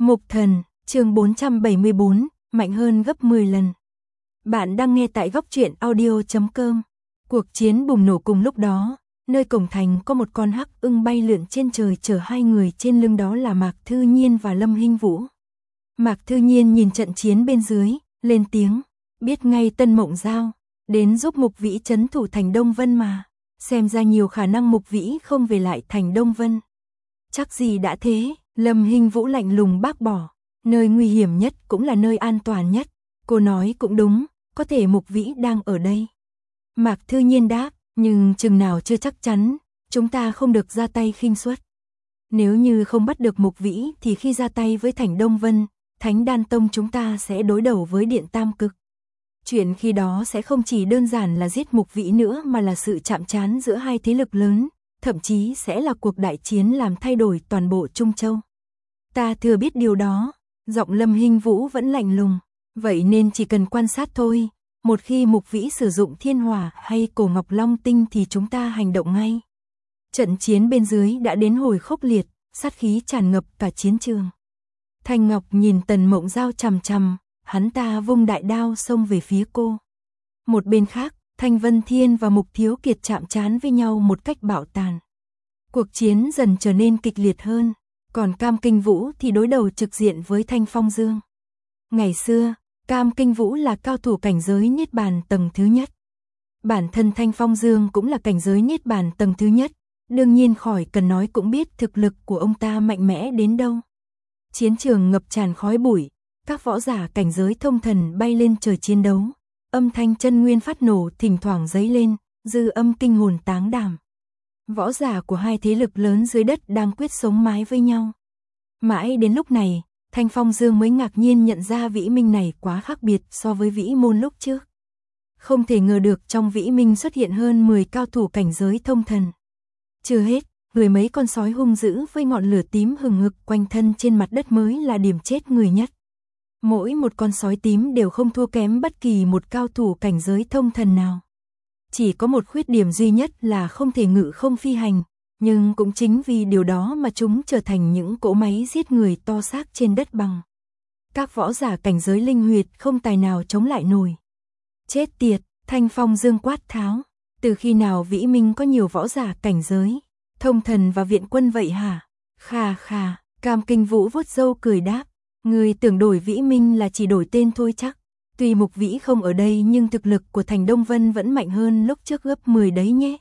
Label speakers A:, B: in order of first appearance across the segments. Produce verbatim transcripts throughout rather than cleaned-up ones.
A: Mục Thần, chương bốn trăm bảy mươi bốn, mạnh hơn gấp mười lần. Bạn đang nghe tại góc truyện audio chấm com. Cuộc chiến bùng nổ cùng lúc đó, nơi cổng thành có một con hắc ưng bay lượn trên trời chở hai người trên lưng, đó là Mạc Thư Nhiên và Lâm Hinh Vũ. Mạc Thư Nhiên nhìn trận chiến bên dưới, lên tiếng, biết ngay Tân Mộng Giao đến giúp Mục Vĩ trấn thủ thành Đông Vân mà, xem ra nhiều khả năng Mục Vĩ không về lại thành Đông Vân. Chắc gì đã thế, Lâm Hinh Vũ lạnh lùng bác bỏ, nơi nguy hiểm nhất cũng là nơi an toàn nhất, cô nói cũng đúng, có thể Mục Vĩ đang ở đây. Mạc Thư Nhiên đáp, nhưng chừng nào chưa chắc chắn, chúng ta không được ra tay khinh suất. Nếu như không bắt được Mục Vĩ thì khi ra tay với thành Đông Vân, Thánh Đan Tông chúng ta sẽ đối đầu với Điện Tam Cực. Chuyện khi đó sẽ không chỉ đơn giản là giết Mục Vĩ nữa mà là sự chạm trán giữa hai thế lực lớn, thậm chí sẽ là cuộc đại chiến làm thay đổi toàn bộ Trung Châu. Ta thừa biết điều đó, giọng Lâm Hinh Vũ vẫn lạnh lùng, vậy nên chỉ cần quan sát thôi, một khi Mục Vĩ sử dụng thiên hỏa hay cổ ngọc long tinh thì chúng ta hành động ngay. Trận chiến bên dưới đã đến hồi khốc liệt, sát khí tràn ngập cả chiến trường. Thanh Ngọc nhìn Tần Mộng Giao chằm chằm, hắn ta vung đại đao xông về phía cô. Một bên khác, Thanh Vân Thiên và Mục Thiếu Kiệt chạm trán với nhau một cách bạo tàn. Cuộc chiến dần trở nên kịch liệt hơn, còn Cam Kinh Vũ thì đối đầu trực diện với Thanh Phong Dương. Ngày xưa, Cam Kinh Vũ là cao thủ cảnh giới Niết Bàn tầng thứ nhất. Bản thân Thanh Phong Dương cũng là cảnh giới Niết Bàn tầng thứ nhất, đương nhiên khỏi cần nói cũng biết thực lực của ông ta mạnh mẽ đến đâu. Chiến trường ngập tràn khói bụi, các võ giả cảnh giới thông thần bay lên trời chiến đấu. Âm thanh chân nguyên phát nổ thỉnh thoảng dấy lên, dư âm kinh hồn táng đảm. Võ giả của hai thế lực lớn dưới đất đang quyết sống mái với nhau. Mãi đến lúc này, Thanh Phong Dương mới ngạc nhiên nhận ra Vĩ Minh này quá khác biệt so với Vĩ Môn lúc trước. Không thể ngờ được trong Vĩ Minh xuất hiện hơn mười cao thủ cảnh giới thông thần. Chưa hết, mười mấy con sói hung dữ với ngọn lửa tím hừng hực quanh thân trên mặt đất mới là điểm chết người nhất. Mỗi một con sói tím đều không thua kém bất kỳ một cao thủ cảnh giới thông thần nào. Chỉ có một khuyết điểm duy nhất là không thể ngự không phi hành, nhưng cũng chính vì điều đó mà chúng trở thành những cỗ máy giết người to xác trên đất bằng. Các võ giả cảnh giới linh huyệt không tài nào chống lại nổi. Chết tiệt, Thanh Phong Dương quát tháo, từ khi nào Vĩ Minh có nhiều võ giả cảnh giới thông thần và viện quân vậy hả? Khà khà, Cam Kinh Vũ vuốt râu cười đáp, người tưởng đổi Vĩ Minh là chỉ đổi tên thôi chắc. Tuy Mục Vĩ không ở đây nhưng thực lực của thành Đông Vân vẫn mạnh hơn lúc trước gấp mười đấy nhé.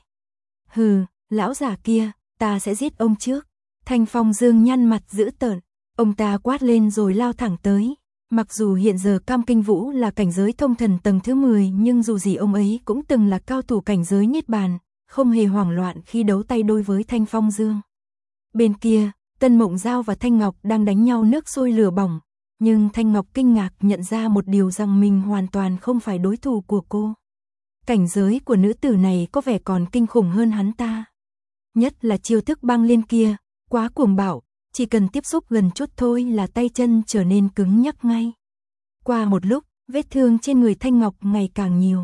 A: Hừ, lão già kia, ta sẽ giết ông trước. Thanh Phong Dương nhăn mặt dữ tợn, ông ta quát lên rồi lao thẳng tới. Mặc dù hiện giờ Cam Kinh Vũ là cảnh giới thông thần tầng thứ mười nhưng dù gì ông ấy cũng từng là cao thủ cảnh giới Niết Bàn, không hề hoảng loạn khi đấu tay đôi với Thanh Phong Dương. Bên kia, Tân Mộng Giao và Thanh Ngọc đang đánh nhau nước sôi lửa bỏng, nhưng Thanh Ngọc kinh ngạc nhận ra một điều rằng mình hoàn toàn không phải đối thủ của cô. Cảnh giới của nữ tử này có vẻ còn kinh khủng hơn hắn ta. Nhất là chiêu thức băng liên kia, quá cuồng bạo, chỉ cần tiếp xúc gần chút thôi là tay chân trở nên cứng nhắc ngay. Qua một lúc, vết thương trên người Thanh Ngọc ngày càng nhiều.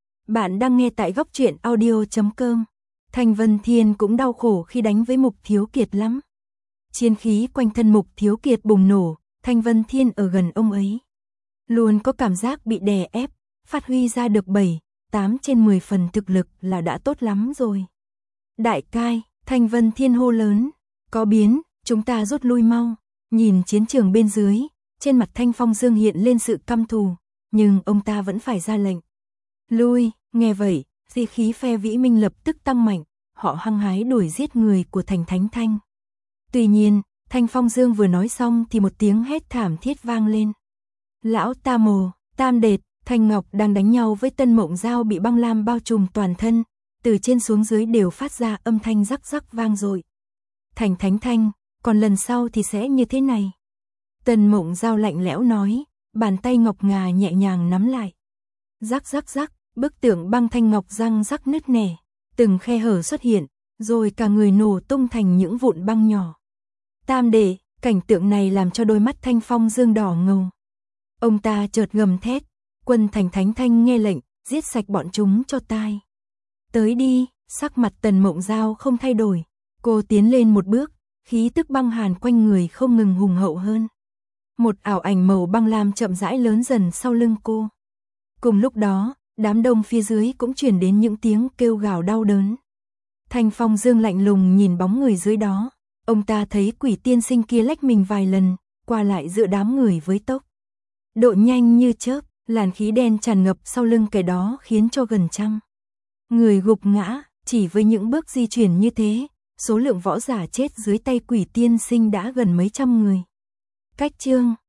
A: Bạn đang nghe tại góc truyện audio chấm com. Thanh Vân Thiên cũng đau khổ khi đánh với Mục Thiếu Kiệt lắm. Chiến khí quanh thân Mục Thiếu Kiệt bùng nổ, Thanh Vân Thiên ở gần ông ấy luôn có cảm giác bị đè ép, phát huy ra được bảy, tám trên mười phần thực lực là đã tốt lắm rồi. Đại cai, Thanh Vân Thiên hô lớn, có biến, chúng ta rút lui mau. Nhìn chiến trường bên dưới, trên mặt Thanh Phong Dương hiện lên sự căm thù, nhưng ông ta vẫn phải ra lệnh. Lui, nghe vậy, dị khí phe Vĩ Minh lập tức tăng mạnh, họ hăng hái đuổi giết người của thành Thánh Thanh. Tuy nhiên, Thanh Phong Dương vừa nói xong thì một tiếng hét thảm thiết vang lên. Lão Tam Mồ, Tam Đệt, Thanh Ngọc đang đánh nhau với Tân Mộng Giao bị băng lam bao trùm toàn thân, từ trên xuống dưới đều phát ra âm thanh rắc rắc vang dội. Thành Thánh Thanh, còn lần sau thì sẽ như thế này. Tân Mộng Giao lạnh lẽo nói, bàn tay ngọc ngà nhẹ nhàng nắm lại. Rắc rắc rắc, bức tượng băng thanh ngọc răng rắc nứt nẻ, từng khe hở xuất hiện, rồi cả người nổ tung thành những vụn băng nhỏ. Tam Đệ, cảnh tượng này làm cho đôi mắt Thanh Phong Dương đỏ ngầu. Ông ta chợt gầm thét, quân thành Thánh Thanh nghe lệnh, giết sạch bọn chúng cho tai. Tới đi, sắc mặt Tần Mộng Giao không thay đổi, cô tiến lên một bước, khí tức băng hàn quanh người không ngừng hùng hậu hơn. Một ảo ảnh màu băng lam chậm rãi lớn dần sau lưng cô. Cùng lúc đó, đám đông phía dưới cũng truyền đến những tiếng kêu gào đau đớn. Thanh Phong Dương lạnh lùng nhìn bóng người dưới đó. Ông ta thấy quỷ tiên sinh kia lách mình vài lần, qua lại giữa đám người với tốc độ nhanh như chớp, làn khí đen tràn ngập sau lưng kẻ đó khiến cho gần trăm người gục ngã. Chỉ với những bước di chuyển như thế, số lượng võ giả chết dưới tay quỷ tiên sinh đã gần mấy trăm người. Cách chương